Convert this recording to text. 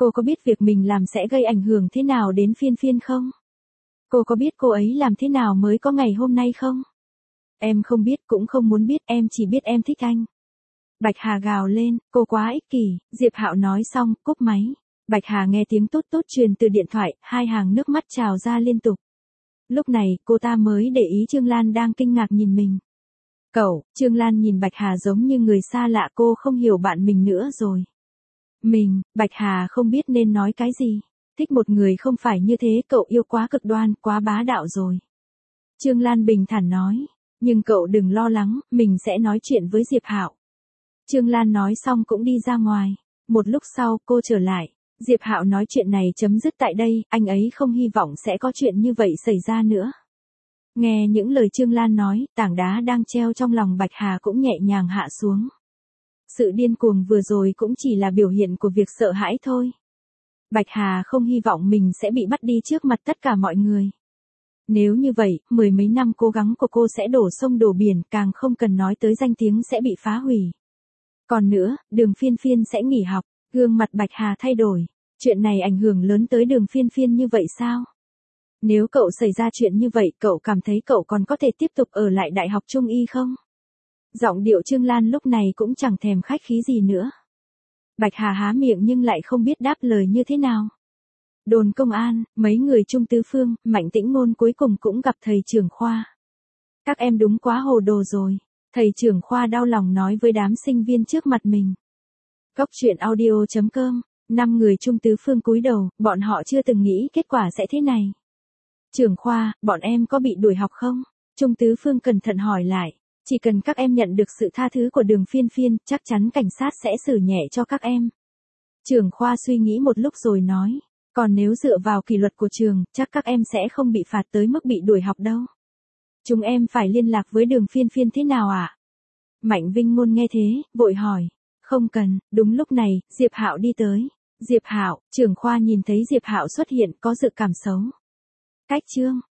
Cô có biết việc mình làm sẽ gây ảnh hưởng thế nào đến Phiên Phiên không? Cô có biết cô ấy làm thế nào mới có ngày hôm nay không? Em không biết cũng không muốn biết, em chỉ biết em thích anh. Bạch Hà gào lên, cô quá ích kỷ, Diệp Hạo nói xong, cúp máy. Bạch Hà nghe tiếng tốt tốt truyền từ điện thoại, hai hàng nước mắt trào ra liên tục. Lúc này, cô ta mới để ý Trương Lan đang kinh ngạc nhìn mình. Cậu, Trương Lan nhìn Bạch Hà giống như người xa lạ, cô không hiểu bạn mình nữa rồi. Bạch Hà không biết nên nói cái gì. Thích một người không phải như thế, cậu yêu quá cực đoan, quá bá đạo rồi. Trương Lan bình thản nói, nhưng cậu đừng lo lắng, mình sẽ nói chuyện với Diệp Hạo. Trương Lan nói xong cũng đi ra ngoài. Một lúc sau, cô trở lại. Diệp Hạo nói chuyện này chấm dứt tại đây, anh ấy không hy vọng sẽ có chuyện như vậy xảy ra nữa. Nghe những lời Trương Lan nói, tảng đá đang treo trong lòng Bạch Hà cũng nhẹ nhàng hạ xuống. Sự điên cuồng vừa rồi cũng chỉ là biểu hiện của việc sợ hãi thôi. Bạch Hà không hy vọng mình sẽ bị bắt đi trước mặt tất cả mọi người. Nếu như vậy, mười mấy năm cố gắng của cô sẽ đổ sông đổ biển, càng không cần nói tới danh tiếng sẽ bị phá hủy. Còn nữa, Đường Phiên Phiên sẽ nghỉ học, gương mặt Bạch Hà thay đổi. Chuyện này ảnh hưởng lớn tới Đường Phiên Phiên như vậy sao? Nếu cậu xảy ra chuyện như vậy, cậu cảm thấy cậu còn có thể tiếp tục ở lại Đại học Trung Y không? Giọng điệu Trương Lan lúc này cũng chẳng thèm khách khí gì nữa. Bạch Hà há miệng nhưng lại không biết đáp lời như thế nào. Đồn công an, mấy người Trung Tứ Phương, Mạnh Tĩnh Ngôn cuối cùng cũng gặp thầy trưởng khoa. Các em đúng quá hồ đồ rồi. Thầy trưởng khoa đau lòng nói với đám sinh viên trước mặt mình. Góc truyện audio.com, 5 người Trung Tứ Phương cúi đầu, bọn họ chưa từng nghĩ kết quả sẽ thế này. Trưởng khoa, bọn em có bị đuổi học không? Trung Tứ Phương cẩn thận hỏi lại. Chỉ cần các em nhận được sự tha thứ của Đường Phiên Phiên, chắc chắn cảnh sát sẽ xử nhẹ cho các em. Trưởng khoa suy nghĩ một lúc rồi nói. Còn nếu dựa vào kỷ luật của trường, chắc các em sẽ không bị phạt tới mức bị đuổi học đâu. Chúng em phải liên lạc với Đường Phiên Phiên thế nào ạ? Mạnh Vinh Ngôn nghe thế, vội hỏi. Không cần. Đúng lúc này, Diệp Hạo đi tới. Diệp Hạo, trưởng khoa nhìn thấy Diệp Hạo xuất hiện có dự cảm xấu. Cách chương